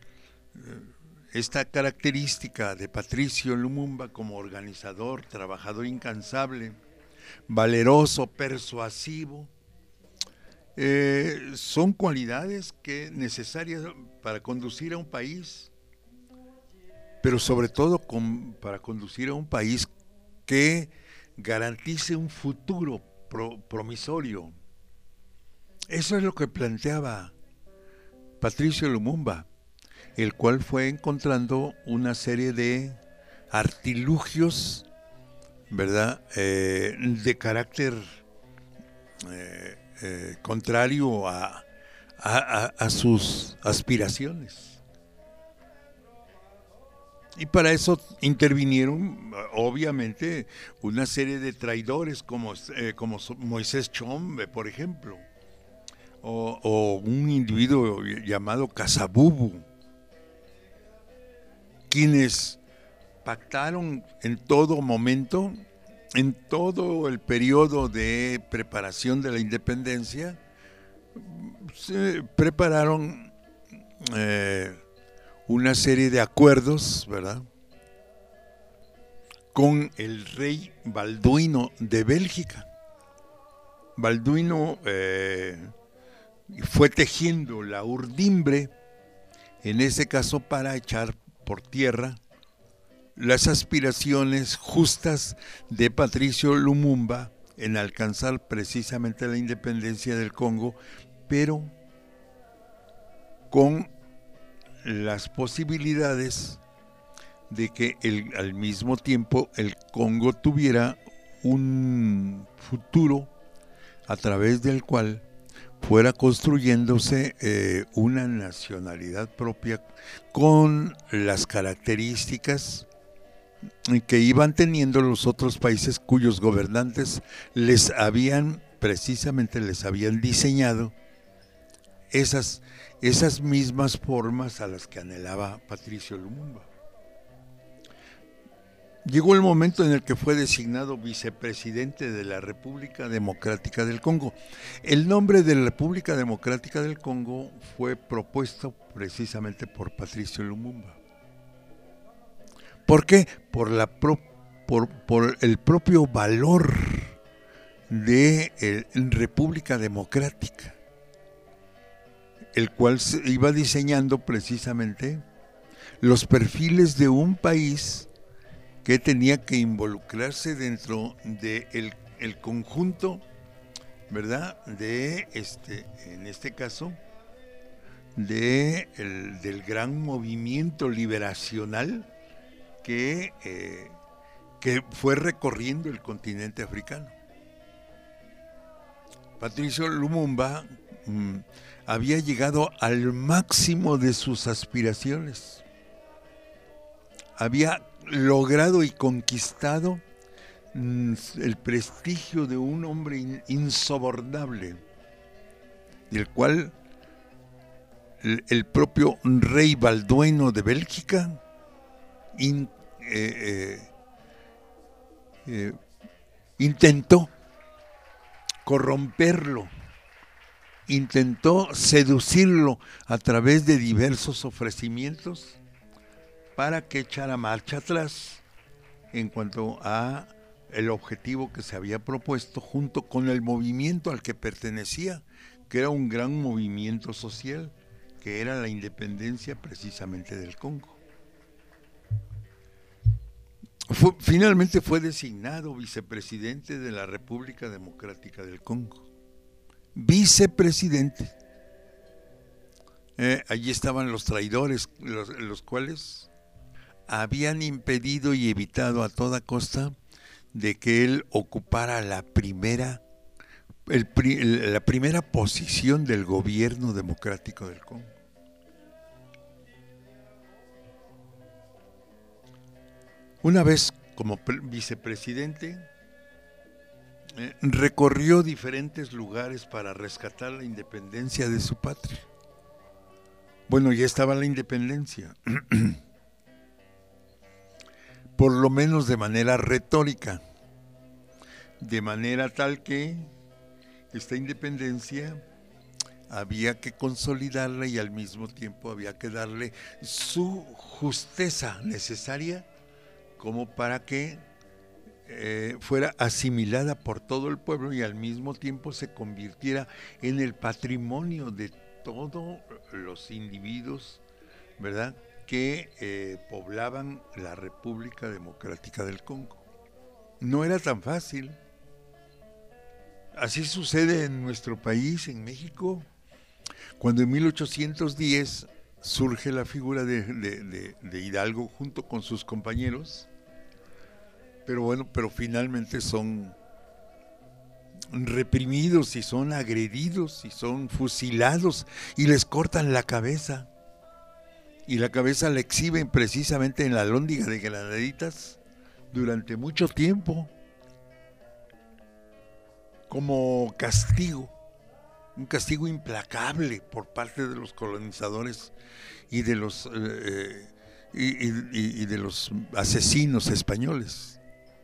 Esta característica de Patricio Lumumba como organizador, trabajador incansable, valeroso, persuasivo, eh, son cualidades que necesarias para conducir a un país, pero sobre todo con, para conducir a un país que garantice un futuro pro, promisorio. Eso es lo que planteaba Patricio Lumumba, el cual fue encontrando una serie de artilugios, ¿verdad?, eh, de carácter eh, eh, contrario a, a, a sus aspiraciones. Y para eso intervinieron, obviamente, una serie de traidores como, eh, como Moisés Chombe, por ejemplo, o, o un individuo llamado Kasavubu, quienes pactaron en todo momento, en todo el periodo de preparación de la independencia, se prepararon eh, una serie de acuerdos, ¿verdad?, con el rey Balduino de Bélgica. Balduino eh, fue tejiendo la urdimbre, en ese caso para echar por tierra las aspiraciones justas de Patricio Lumumba en alcanzar precisamente la independencia del Congo, pero con las posibilidades de que el, al mismo tiempo el Congo tuviera un futuro a través del cual fuera construyéndose eh, una nacionalidad propia con las características que iban teniendo los otros países cuyos gobernantes les habían, precisamente les habían diseñado esas, esas mismas formas a las que anhelaba Patricio Lumumba. Llegó el momento en el que fue designado vicepresidente de la República Democrática del Congo. El nombre de la República Democrática del Congo fue propuesto precisamente por Patricio Lumumba. ¿Por qué? Por, la pro, por, por el propio valor de eh, República Democrática, el cual se iba diseñando precisamente los perfiles de un país que tenía que involucrarse dentro del de el conjunto, ¿verdad?, de este, en este caso, de el, del gran movimiento liberacional que, eh, que fue recorriendo el continente africano. Patricio Lumumba mmm, había llegado al máximo de sus aspiraciones. Había logrado y conquistado mmm, el prestigio de un hombre in, insobornable, del cual el, el propio rey Balduino de Bélgica in, eh, eh, eh, intentó corromperlo, intentó seducirlo a través de diversos ofrecimientos para que echara marcha atrás en cuanto a el objetivo que se había propuesto junto con el movimiento al que pertenecía, que era un gran movimiento social, que era la independencia precisamente del Congo. Fue, finalmente fue designado vicepresidente de la República Democrática del Congo. Vicepresidente. Eh, allí estaban los traidores, los, los cuales habían impedido y evitado a toda costa de que él ocupara la primera, el, la primera posición del gobierno democrático del Congo. Una vez como vicepresidente, eh, recorrió diferentes lugares para rescatar la independencia de su patria. Bueno, ya estaba la independencia, por lo menos de manera retórica, de manera tal que esta independencia había que consolidarla y al mismo tiempo había que darle su justeza necesaria como para que eh, fuera asimilada por todo el pueblo y al mismo tiempo se convirtiera en el patrimonio de todos los individuos, ¿verdad?, que eh, poblaban la República Democrática del Congo. No era tan fácil. Así sucede en nuestro país, en México, cuando en mil ochocientos diez surge la figura de, de, de, de Hidalgo junto con sus compañeros, pero bueno, pero finalmente son reprimidos y son agredidos y son fusilados y les cortan la cabeza. Y la cabeza la exhiben precisamente en la Alhóndiga de Granaditas durante mucho tiempo, como castigo, un castigo implacable por parte de los colonizadores y de los, eh, y, y, y de los asesinos españoles.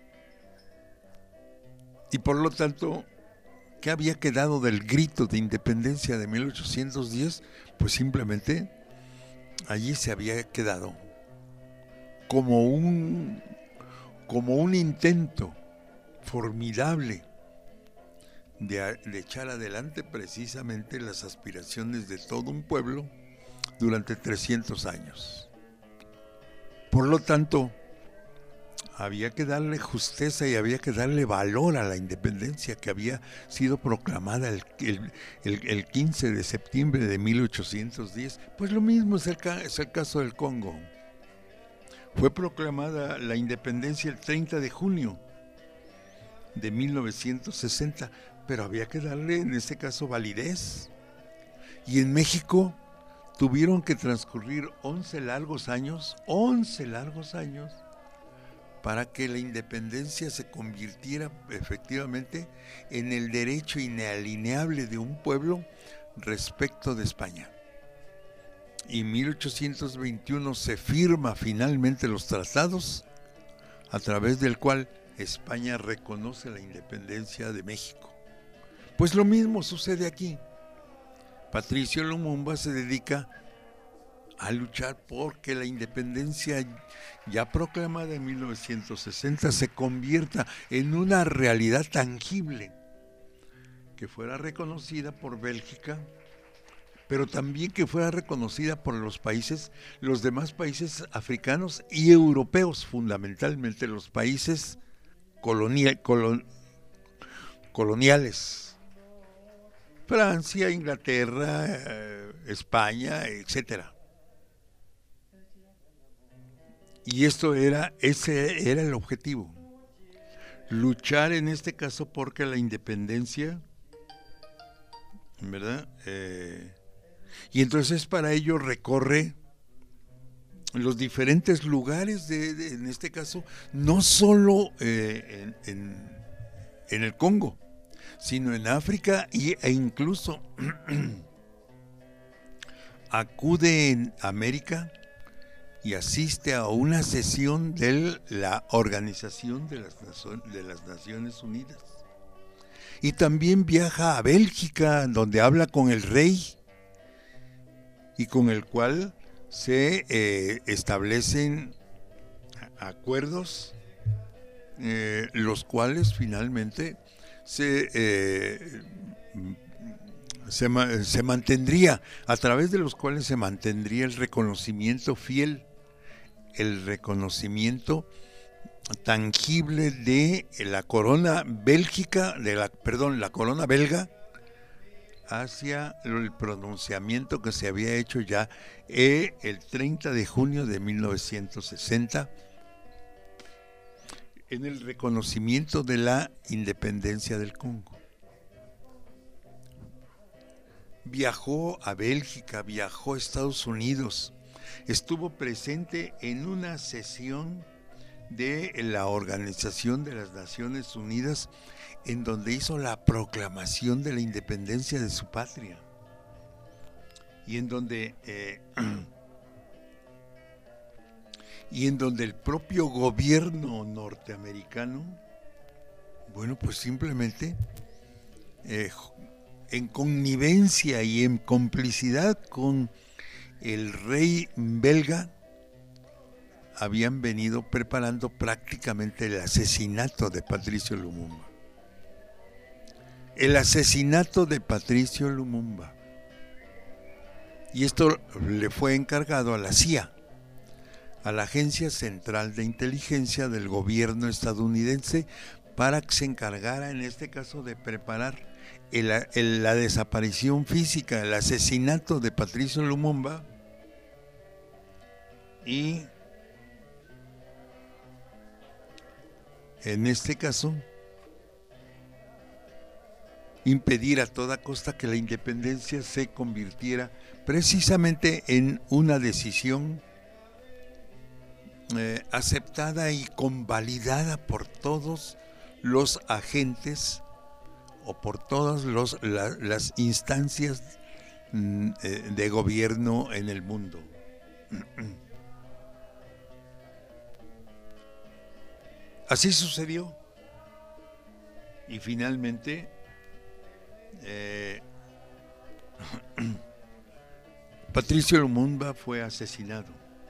Y por lo tanto, ¿qué había quedado del grito de independencia de mil ochocientos diez? Pues simplemente allí se había quedado como un, como un intento formidable de, de echar adelante precisamente las aspiraciones de todo un pueblo durante trescientos años. Por lo tanto, había que darle justeza y había que darle valor a la independencia que había sido proclamada el, el, el, el quince de septiembre de mil ochocientos diez. Pues lo mismo es el, es el caso del Congo. Fue proclamada la independencia el treinta de junio de mil novecientos sesenta, pero había que darle en este caso validez. Y en México tuvieron que transcurrir once largos años, once largos años, para que la independencia se convirtiera efectivamente en el derecho inalienable de un pueblo respecto de España. Y en mil ochocientos veintiuno se firma finalmente los tratados a través del cual España reconoce la independencia de México. Pues lo mismo sucede aquí. Patricio Lumumba se dedica a luchar porque la independencia ya proclamada en mil novecientos sesenta se convierta en una realidad tangible, que fuera reconocida por Bélgica, pero también que fuera reconocida por los países, los demás países africanos y europeos, fundamentalmente los países colonia, colon, coloniales, Francia, Inglaterra, eh, España, etcétera. Y esto era, ese era el objetivo, luchar en este caso porque la independencia, ¿verdad? Eh, y entonces para ello recorre los diferentes lugares, de, de, en este caso, no solo eh, en, en, en el Congo, sino en África y, e incluso acude en América y asiste a una sesión de la Organización de las, de las Naciones Unidas. Y también viaja a Bélgica, donde habla con el rey y con el cual se eh, establecen acuerdos, eh, los cuales finalmente se, eh, se, se mantendría, a través de los cuales se mantendría el reconocimiento fiel, el reconocimiento tangible de la corona bélgica, de la, perdón, la corona belga, hacia el pronunciamiento que se había hecho ya eh, el treinta de junio de mil novecientos sesenta en el reconocimiento de la independencia del Congo. Viajó a Bélgica, viajó a Estados Unidos, estuvo presente en una sesión de la Organización de las Naciones Unidas en donde hizo la proclamación de la independencia de su patria y en donde eh, y en donde el propio gobierno norteamericano, bueno, pues simplemente eh, en connivencia y en complicidad con el rey belga habían venido preparando prácticamente el asesinato de Patricio Lumumba. El asesinato de Patricio Lumumba. Y esto le fue encargado a la C I A, a la Agencia Central de Inteligencia del gobierno estadounidense, para que se encargara en este caso de preparar el, el, la desaparición física, el asesinato de Patricio Lumumba y en este caso impedir a toda costa que la independencia se convirtiera precisamente en una decisión eh, aceptada y convalidada por todos los agentes o por todas los, la, las instancias mm, eh, de gobierno en el mundo. Así sucedió y finalmente eh, Patricio Lumumba fue asesinado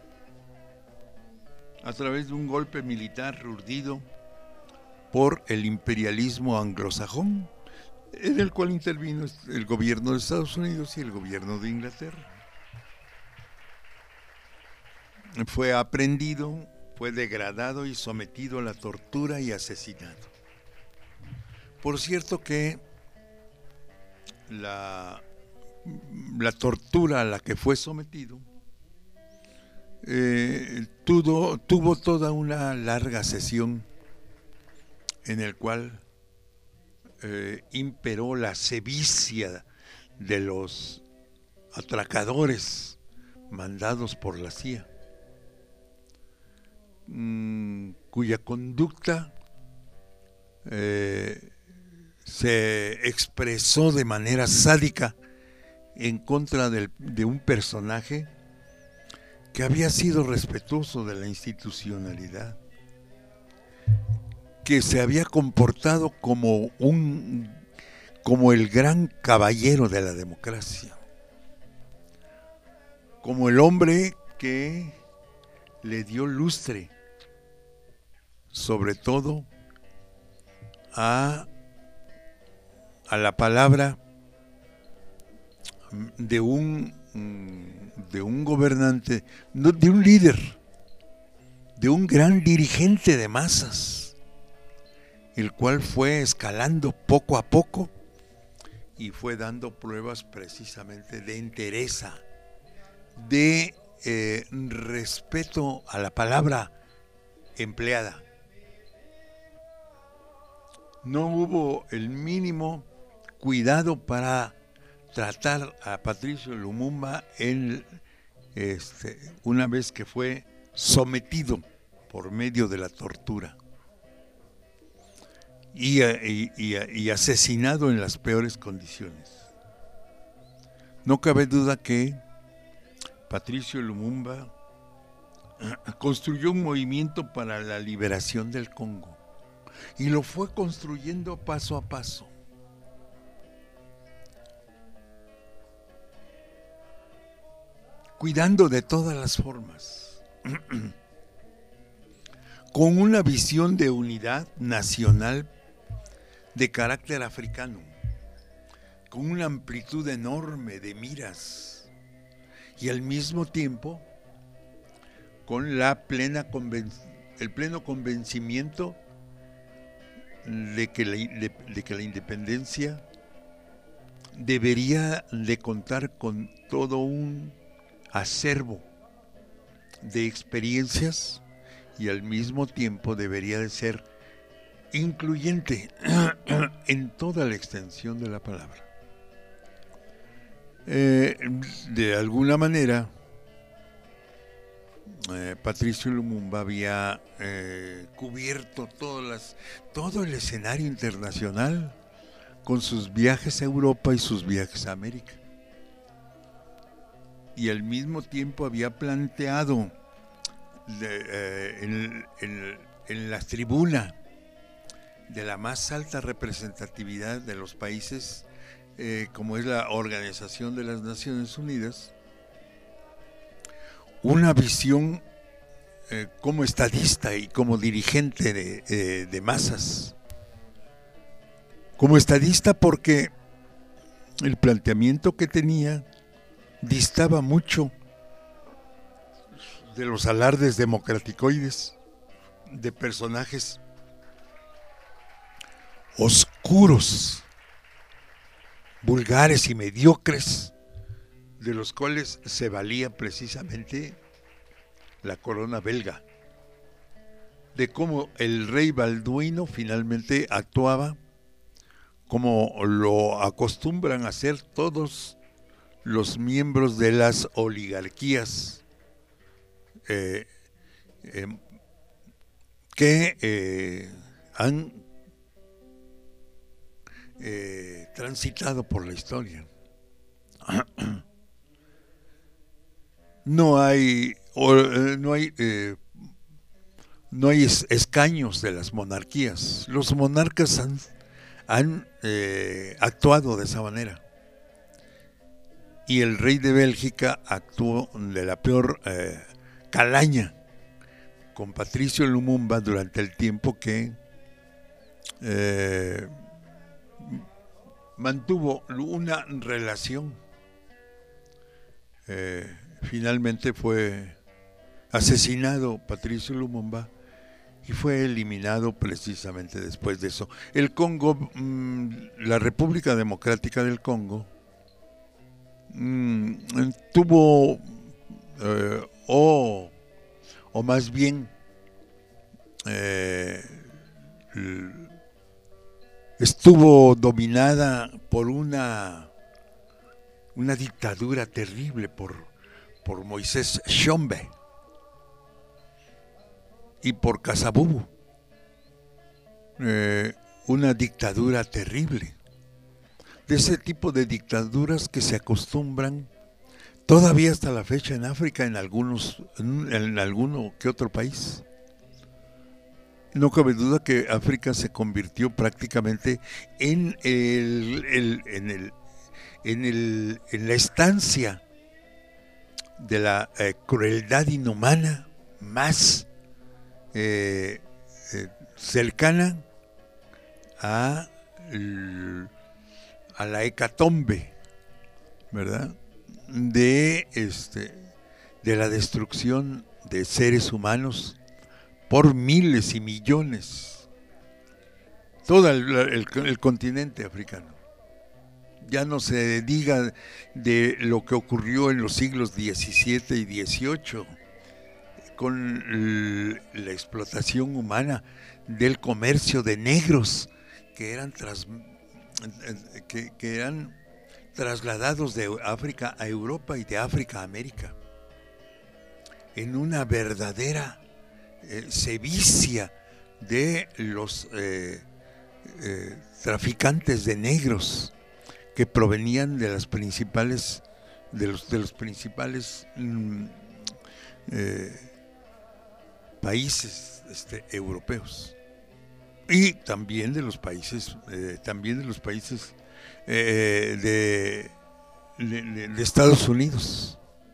a través de un golpe militar urdido por el imperialismo anglosajón, en el cual intervino el gobierno de Estados Unidos y el gobierno de Inglaterra. Fue aprehendido, fue degradado y sometido a la tortura y asesinado. Por cierto que la, la tortura a la que fue sometido eh, tuvo, tuvo toda una larga sesión en el cual eh, imperó la sevicia de los atracadores mandados por la C I A, mmm, cuya conducta eh, se expresó de manera sádica en contra del, de un personaje que había sido respetuoso de la institucionalidad, que se había comportado como un como el gran caballero de la democracia, como el hombre que le dio lustre, sobre todo a, a la palabra de un de un gobernante, de un líder, de un gran dirigente de masas, el cual fue escalando poco a poco y fue dando pruebas precisamente de entereza, de eh, respeto a la palabra empleada. No hubo el mínimo cuidado para tratar a Patricio Lumumba en, este, una vez que fue sometido por medio de la tortura y, y, y, y asesinado en las peores condiciones. No cabe duda que Patricio Lumumba construyó un movimiento para la liberación del Congo y lo fue construyendo paso a paso. Cuidando de todas las formas, con una visión de unidad nacional de carácter africano, con una amplitud enorme de miras y al mismo tiempo con la plena conven- el pleno convencimiento de que, la, de, de que la independencia debería de contar con todo un acervo de experiencias y al mismo tiempo debería de ser incluyente en toda la extensión de la palabra. Eh, de alguna manera, eh, Patricio Lumumba había eh, cubierto todas las, todo el escenario internacional con sus viajes a Europa y sus viajes a América. Y al mismo tiempo había planteado de, eh, en, en, en la tribuna de la más alta representatividad de los países, eh, como es la Organización de las Naciones Unidas, una visión eh, como estadista y como dirigente de, eh, de masas. Como estadista porque el planteamiento que tenía distaba mucho de los alardes democraticoides de personajes oscuros, vulgares y mediocres, de los cuales se valía precisamente la corona belga, de cómo el rey Balduino finalmente actuaba como lo acostumbran a hacer todos los miembros de las oligarquías eh, eh, que eh, han eh, transitado por la historia. No hay, o, eh, no hay, eh, no hay es, escaños de las monarquías. Los monarcas han, han eh, actuado de esa manera. y el rey de Bélgica actuó de la peor eh, calaña con Patricio Lumumba durante el tiempo que eh, mantuvo una relación. Eh, finalmente fue asesinado Patricio Lumumba y fue eliminado precisamente después de eso. El Congo, mmm, la República Democrática del Congo, mmm, tuvo, eh, o, o más bien, eh, estuvo dominada por una, una dictadura terrible por, por Moisés Tshombe y por Kasavubu, eh, una dictadura terrible, de ese tipo de dictaduras que se acostumbran todavía hasta la fecha en África, en algunos, en, en alguno que otro país. No cabe duda que África se convirtió prácticamente en el, el, en el, en el, en la estancia de la eh, crueldad inhumana más Eh, eh, cercana a, a la hecatombe, ¿verdad? De, este, de la destrucción de seres humanos por miles y millones. Todo el, el, el continente africano. Ya no se diga de lo que ocurrió en los siglos diecisiete y dieciocho, con la explotación humana del comercio de negros que eran, tras, que, que eran trasladados de África a Europa y de África a América, en una verdadera eh, sevicia de los eh, eh, traficantes de negros que provenían de las principales de los, de los principales mm, eh, países este, europeos, y también de los países eh, también de los países eh, de, de, de Estados Unidos.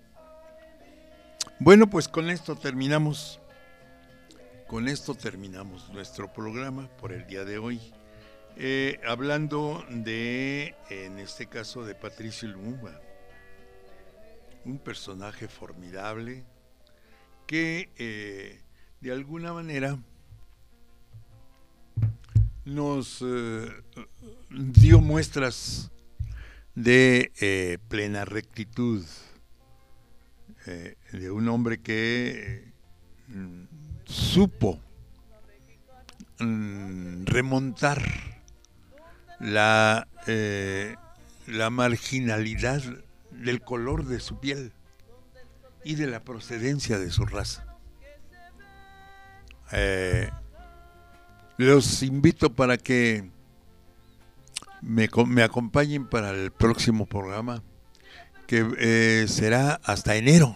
Bueno, pues con esto terminamos con esto terminamos nuestro programa por el día de hoy, eh, hablando de, en este caso, de Patricio Lumumba, un personaje formidable que eh, de alguna manera nos eh, dio muestras de eh, plena rectitud, eh, de un hombre que eh, supo mm, remontar la, eh, la marginalidad del color de su piel y de la procedencia de su raza. Eh, los invito para que me, me acompañen para el próximo programa, que eh, será hasta enero.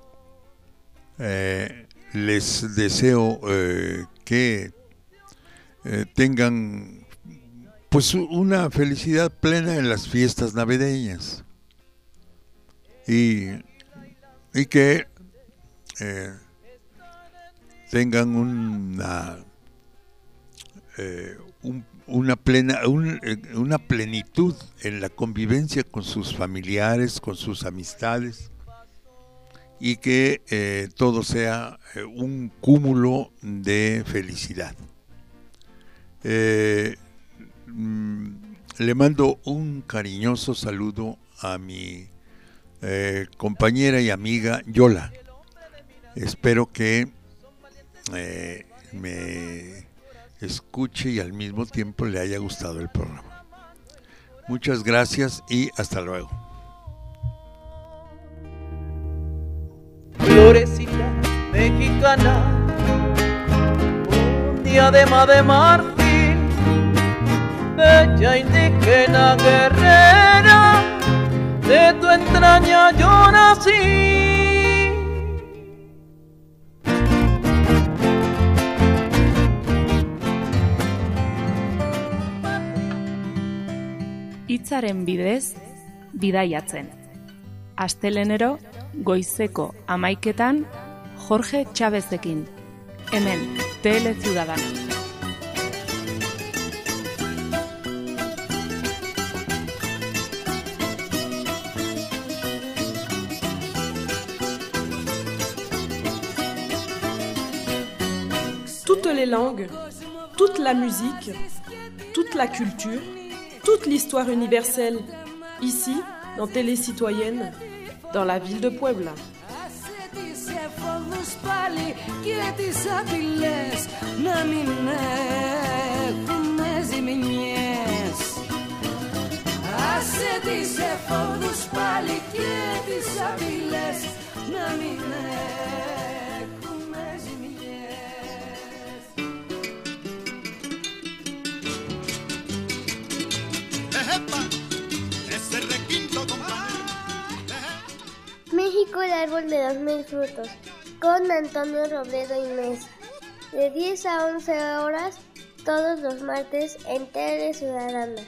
Eh, les deseo eh, que eh, tengan pues una felicidad plena en las fiestas navideñas y, y que eh, tengan una eh, un, una plena un, una plenitud en la convivencia con sus familiares, con sus amistades, y que eh, todo sea eh, un cúmulo de felicidad. Eh, mm, le mando un cariñoso saludo a mi eh, compañera y amiga Yola. Espero que eh, me escuche y al mismo tiempo le haya gustado el programa. Muchas gracias y hasta luego. Florecita mexicana, un diadema de marfil, bella indígena guerrera, de tu entraña yo nací. Hitzaren bidez, bidaiatzen. Astelenero, goizeko amaiketan, Jorge Chávezekin. Hemen, Tele Ciudadana. Toutes les langues, toute la musique, toute la culture, toute l'histoire universelle, ici, dans Télé Citoyenne, dans la ville de Puebla. México, el árbol de los mil frutos, con Antonio Robledo y Mesa, de diez a once horas, todos los martes en Tele Ciudadana.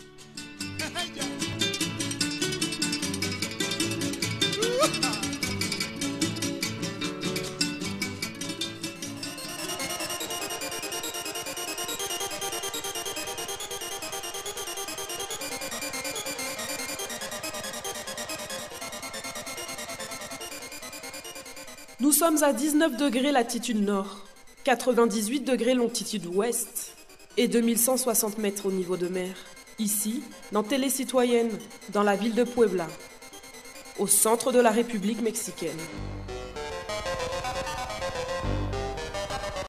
Nous sommes à dix-neuf degrés latitude nord, quatre-vingt-dix-huit degrés longitude ouest et deux mille cent soixante mètres au niveau de mer. Ici, dans Télé Citoyenne, dans la ville de Puebla, au centre de la République mexicaine.